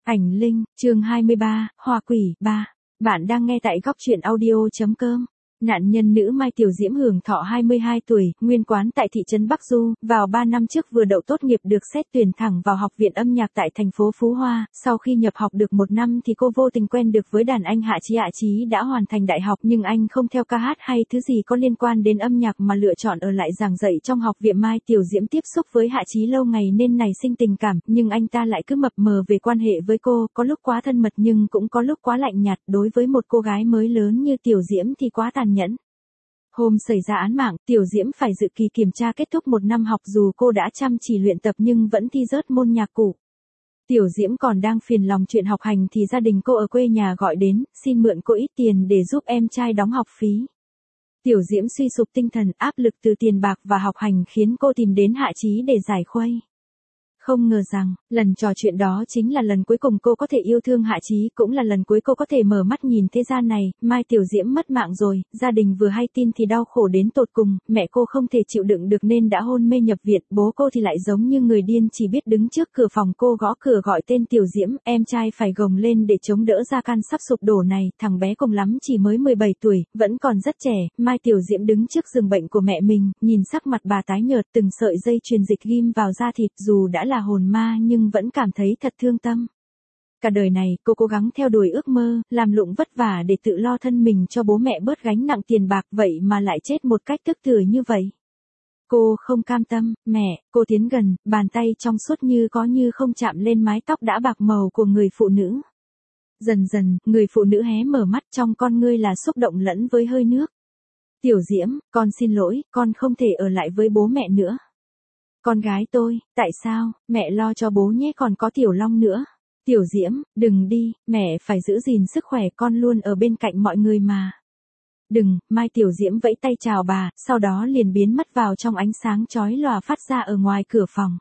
Ảnh Linh, chương 23, Hoa Quỷ 3. Bạn đang nghe tại góc truyện audio.com. Nạn nhân nữ Mai Tiểu Diễm hưởng thọ 22 tuổi, nguyên quán tại thị trấn Bắc Du, vào 3 năm trước vừa đậu tốt nghiệp được xét tuyển thẳng vào học viện âm nhạc tại thành phố Phú Hoa. Sau khi nhập học được 1 năm thì cô vô tình quen được với đàn anh Hạ Chí. Hạ Chí đã hoàn thành đại học nhưng anh không theo ca hát hay thứ gì có liên quan đến âm nhạc mà lựa chọn ở lại giảng dạy trong học viện. Mai Tiểu Diễm tiếp xúc với Hạ Chí lâu ngày nên nảy sinh tình cảm, nhưng anh ta lại cứ mập mờ về quan hệ với cô, có lúc quá thân mật nhưng cũng có lúc quá lạnh nhạt. Đối với một cô gái mới lớn như Tiểu Diễm thì quá tàn nhẫn. Hôm xảy ra án mạng, Tiểu Diễm phải dự kỳ kiểm tra kết thúc 1 năm học, dù cô đã chăm chỉ luyện tập nhưng vẫn thi rớt môn nhạc cụ. Tiểu Diễm còn đang phiền lòng chuyện học hành thì gia đình cô ở quê nhà gọi đến, xin mượn cô ít tiền để giúp em trai đóng học phí. Tiểu Diễm suy sụp tinh thần, áp lực từ tiền bạc và học hành khiến cô tìm đến Hạ Chí để giải khuây. Không ngờ rằng, lần trò chuyện đó chính là lần cuối cùng cô có thể yêu thương Hạ Chí, cũng là lần cuối cô có thể mở mắt nhìn thế gian này. Mai Tiểu Diễm mất mạng rồi, gia đình vừa hay tin thì đau khổ đến tột cùng, mẹ cô không thể chịu đựng được nên đã hôn mê nhập viện, bố cô thì lại giống như người điên, chỉ biết đứng trước cửa phòng cô gõ cửa gọi tên Tiểu Diễm, em trai phải gồng lên để chống đỡ gia can sắp sụp đổ này. Thằng bé cùng lắm chỉ mới 17 tuổi, vẫn còn rất trẻ. Mai Tiểu Diễm đứng trước giường bệnh của mẹ mình, nhìn sắc mặt bà tái nhợt, từng sợi dây chuyền dịch ghim vào da thịt, dù đã là hồn ma nhưng vẫn cảm thấy thật thương tâm. Cả đời này, cô cố gắng theo đuổi ước mơ, làm lụng vất vả để tự lo thân mình cho bố mẹ bớt gánh nặng tiền bạc, vậy mà lại chết một cách tức tưởi như vậy. Cô không cam tâm, mẹ, cô tiến gần, bàn tay trong suốt như có như không chạm lên mái tóc đã bạc màu của người phụ nữ. Dần dần, người phụ nữ hé mở mắt, trong con ngươi là xúc động lẫn với hơi nước. Tiểu Diễm, con xin lỗi, con không thể ở lại với bố mẹ nữa. Con gái tôi, tại sao, mẹ lo cho bố nhé, còn có Tiểu Long nữa. Tiểu Diễm, đừng đi, mẹ phải giữ gìn sức khỏe, con luôn ở bên cạnh mọi người mà. Đừng, Mai Tiểu Diễm vẫy tay chào bà, sau đó liền biến mất vào trong ánh sáng chói lòa phát ra ở ngoài cửa phòng.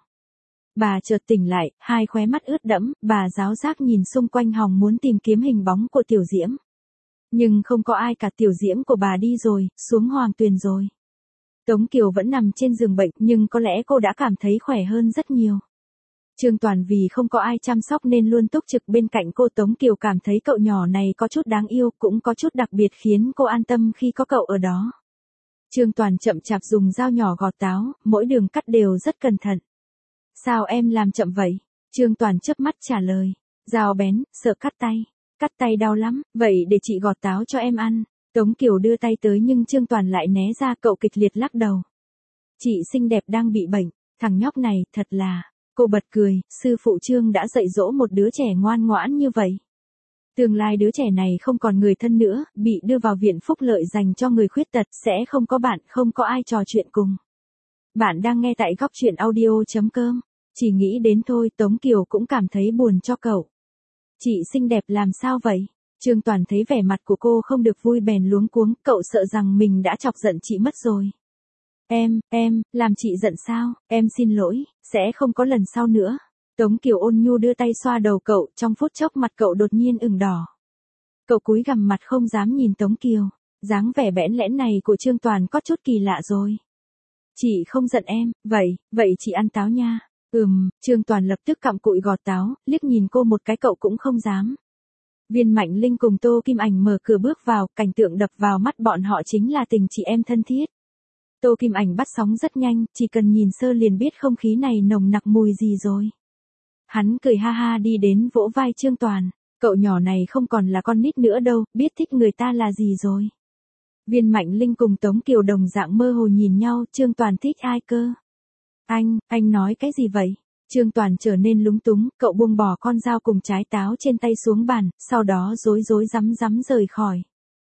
Bà chợt tỉnh lại, hai khóe mắt ướt đẫm, bà ráo rác nhìn xung quanh hòng muốn tìm kiếm hình bóng của Tiểu Diễm. Nhưng không có ai cả, Tiểu Diễm của bà đi rồi, xuống Hoàng Tuyền rồi. Tống Kiều vẫn nằm trên giường bệnh nhưng có lẽ cô đã cảm thấy khỏe hơn rất nhiều. Trương Toàn vì không có ai chăm sóc nên luôn túc trực bên cạnh cô. Tống Kiều cảm thấy cậu nhỏ này có chút đáng yêu, cũng có chút đặc biệt khiến cô an tâm khi có cậu ở đó. Trương Toàn chậm chạp dùng dao nhỏ gọt táo, mỗi đường cắt đều rất cẩn thận. Sao em làm chậm vậy? Trương Toàn chớp mắt trả lời. Dao bén, sợ cắt tay đau lắm, vậy để chị gọt táo cho em ăn. Tống Kiều đưa tay tới nhưng Trương Toàn lại né ra, cậu kịch liệt lắc đầu. Chị xinh đẹp đang bị bệnh, thằng nhóc này thật là, cô bật cười, sư phụ Trương đã dạy dỗ một đứa trẻ ngoan ngoãn như vậy. Tương lai đứa trẻ này không còn người thân nữa, bị đưa vào viện phúc lợi dành cho người khuyết tật, sẽ không có bạn, không có ai trò chuyện cùng. Bạn đang nghe tại góc truyện audio.com, chỉ nghĩ đến thôi Tống Kiều cũng cảm thấy buồn cho cậu. Chị xinh đẹp làm sao vậy? Trương Toàn thấy vẻ mặt của cô không được vui bèn luống cuống, cậu sợ rằng mình đã chọc giận chị mất rồi. Em, làm chị giận sao? Em xin lỗi, sẽ không có lần sau nữa. Tống Kiều ôn nhu đưa tay xoa đầu cậu, trong phút chốc mặt cậu đột nhiên ửng đỏ. Cậu cúi gằm mặt không dám nhìn Tống Kiều, dáng vẻ bẽn lẽn này của Trương Toàn có chút kỳ lạ rồi. Chị không giận em, vậy chị ăn táo nha. Trương Toàn lập tức cặm cụi gọt táo, liếc nhìn cô một cái cậu cũng không dám. Viên Mạnh Linh cùng Tô Kim Ảnh mở cửa bước vào, cảnh tượng đập vào mắt bọn họ chính là tình chị em thân thiết. Tô Kim Ảnh bắt sóng rất nhanh, chỉ cần nhìn sơ liền biết không khí này nồng nặc mùi gì rồi. Hắn cười ha ha đi đến vỗ vai Trương Toàn, cậu nhỏ này không còn là con nít nữa đâu, biết thích người ta là gì rồi. Viên Mạnh Linh cùng Tống Kiều đồng dạng mơ hồ nhìn nhau, Trương Toàn thích ai cơ? Anh nói cái gì vậy? Trương Toàn trở nên lúng túng, cậu buông bỏ con dao cùng trái táo trên tay xuống bàn, sau đó rối rắm rời khỏi.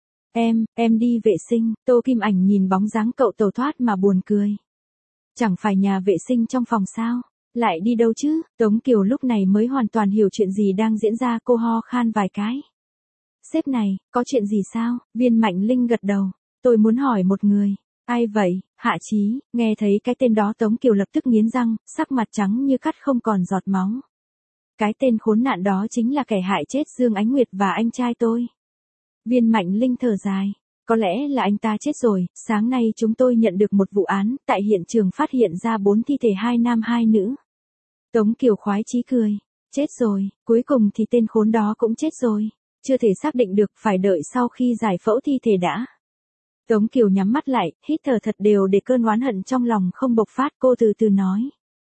Em đi vệ sinh. Tô Kim Ảnh nhìn bóng dáng cậu tẩu thoát mà buồn cười. Chẳng phải nhà vệ sinh trong phòng sao? Lại đi đâu chứ? Tống Kiều lúc này mới hoàn toàn hiểu chuyện gì đang diễn ra, cô ho khan vài cái. Sếp này, có chuyện gì sao? Viên Mạnh Linh gật đầu. Tôi muốn hỏi một người. Ai vậy? Hạ Chí. Nghe thấy cái tên đó Tống Kiều lập tức nghiến răng, sắc mặt trắng như cắt không còn giọt máu. Cái tên khốn nạn đó chính là kẻ hại chết Dương Ánh Nguyệt và anh trai tôi. Viên Mạnh Linh thở dài. Có lẽ là anh ta chết rồi, sáng nay chúng tôi nhận được một vụ án, tại hiện trường phát hiện ra 4 thi thể, 2 nam 2 nữ. Tống Kiều khoái chí cười. Chết rồi, cuối cùng thì tên khốn đó cũng chết rồi. Chưa thể xác định được, phải đợi sau khi giải phẫu thi thể đã. Tống Kiều nhắm mắt lại, hít thở thật đều để cơn oán hận trong lòng không bộc phát, cô từ từ nói.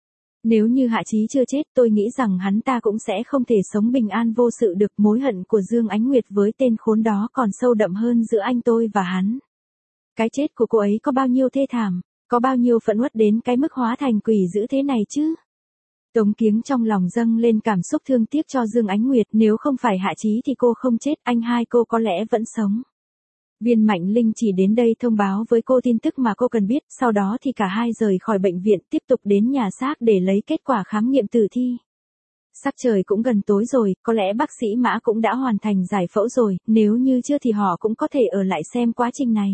Nếu như Hạ Chí chưa chết, tôi nghĩ rằng hắn ta cũng sẽ không thể sống bình an vô sự được. Mối hận của Dương Ánh Nguyệt với tên khốn đó còn sâu đậm hơn giữa anh tôi và hắn. Cái chết của cô ấy có bao nhiêu thê thảm, có bao nhiêu phẫn uất đến cái mức hóa thành quỷ dữ thế này chứ? Tống Kiếng trong lòng dâng lên cảm xúc thương tiếc cho Dương Ánh Nguyệt, nếu không phải Hạ Chí thì cô không chết, anh hai cô có lẽ vẫn sống. Viên Mạnh Linh chỉ đến đây thông báo với cô tin tức mà cô cần biết, sau đó thì cả hai rời khỏi bệnh viện tiếp tục đến nhà xác để lấy kết quả khám nghiệm tử thi. Sắc trời cũng gần tối rồi, có lẽ bác sĩ Mã cũng đã hoàn thành giải phẫu rồi, nếu như chưa thì họ cũng có thể ở lại xem quá trình này.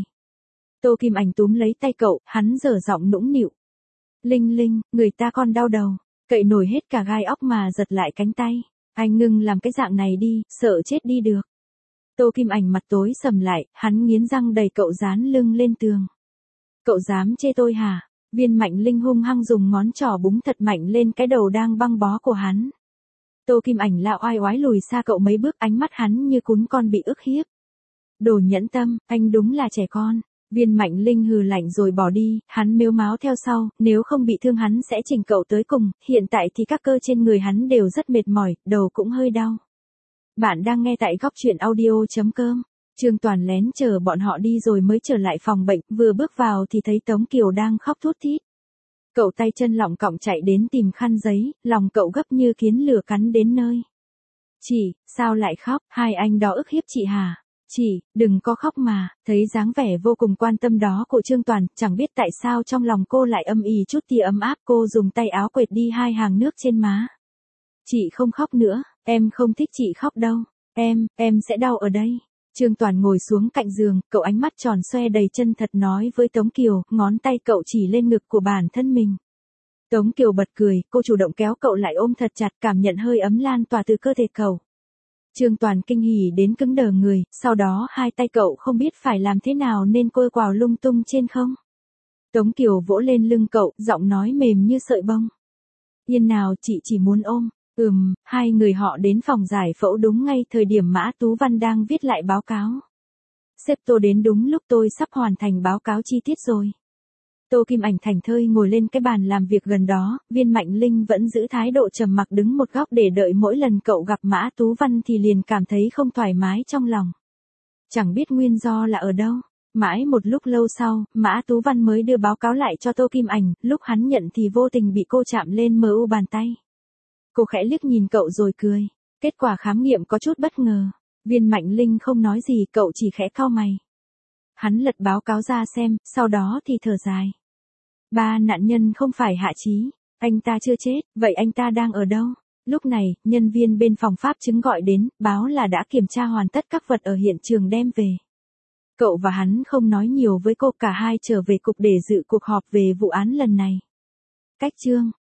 Tô Kim Ảnh túm lấy tay cậu, hắn dở giọng nũng nịu. Linh Linh, người ta còn đau đầu, cậy nổi hết cả gai óc mà giật lại cánh tay. Anh ngừng làm cái dạng này đi, sợ chết đi được. Tô Kim Ảnh mặt tối sầm lại, hắn nghiến răng đẩy cậu dán lưng lên tường. Cậu dám chê tôi hả? Viên Mạnh Linh hung hăng dùng ngón trỏ búng thật mạnh lên cái đầu đang băng bó của hắn. Tô Kim Ảnh lạ oai oái lùi xa cậu mấy bước, ánh mắt hắn như cún con bị ức hiếp. Đồ nhẫn tâm, anh đúng là trẻ con. Viên Mạnh Linh hừ lạnh rồi bỏ đi, hắn mếu máo theo sau, nếu không bị thương hắn sẽ chỉnh cậu tới cùng, hiện tại thì các cơ trên người hắn đều rất mệt mỏi, đầu cũng hơi đau. Bạn đang nghe tại góc truyện audio.com. Trương Toàn lén chờ bọn họ đi rồi mới trở lại phòng bệnh, vừa bước vào thì thấy Tống Kiều đang khóc thút thít. Cậu tay chân lỏng cọng chạy đến tìm khăn giấy, lòng cậu gấp như kiến lửa cắn đến nơi. Chị, sao lại khóc, hai anh đó ức hiếp chị hả? Chị, đừng có khóc mà. Thấy dáng vẻ vô cùng quan tâm đó của Trương Toàn, chẳng biết tại sao trong lòng cô lại âm ỉ chút tia ấm áp, cô dùng tay áo quệt đi hai hàng nước trên má. Chị không khóc nữa, em không thích chị khóc đâu, em sẽ đau ở đây. Trương Toàn ngồi xuống cạnh giường, cậu ánh mắt tròn xoe đầy chân thật nói với Tống Kiều, ngón tay cậu chỉ lên ngực của bản thân mình. Tống Kiều bật cười, cô chủ động kéo cậu lại ôm thật chặt, cảm nhận hơi ấm lan tỏa từ cơ thể cậu. Trương Toàn kinh hỉ đến cứng đờ người, sau đó hai tay cậu không biết phải làm thế nào nên côi quào lung tung trên không. Tống Kiều vỗ lên lưng cậu, giọng nói mềm như sợi bông. Yên nào, chị chỉ muốn ôm. Hai người họ đến phòng giải phẫu đúng ngay thời điểm Mã Tú Văn đang viết lại báo cáo. Sếp Tô đến đúng lúc tôi sắp hoàn thành báo cáo chi tiết rồi. Tô Kim Ảnh thảnh thơi ngồi lên cái bàn làm việc gần đó, Viên Mạnh Linh vẫn giữ thái độ trầm mặc đứng một góc để đợi. Mỗi lần cậu gặp Mã Tú Văn thì liền cảm thấy không thoải mái trong lòng. Chẳng biết nguyên do là ở đâu. Mãi một lúc lâu sau, Mã Tú Văn mới đưa báo cáo lại cho Tô Kim Ảnh, lúc hắn nhận thì vô tình bị cô chạm lên mu bàn tay. Cô khẽ liếc nhìn cậu rồi cười. Kết quả khám nghiệm có chút bất ngờ. Viên Mạnh Linh không nói gì, cậu chỉ khẽ cau mày. Hắn lật báo cáo ra xem, sau đó thì thở dài. Ba nạn nhân không phải Hạ Chí, anh ta chưa chết, vậy anh ta đang ở đâu? Lúc này, nhân viên bên phòng pháp chứng gọi đến, báo là đã kiểm tra hoàn tất các vật ở hiện trường đem về. Cậu và hắn không nói nhiều với cô, cả hai trở về cục để dự cuộc họp về vụ án lần này. Cách chương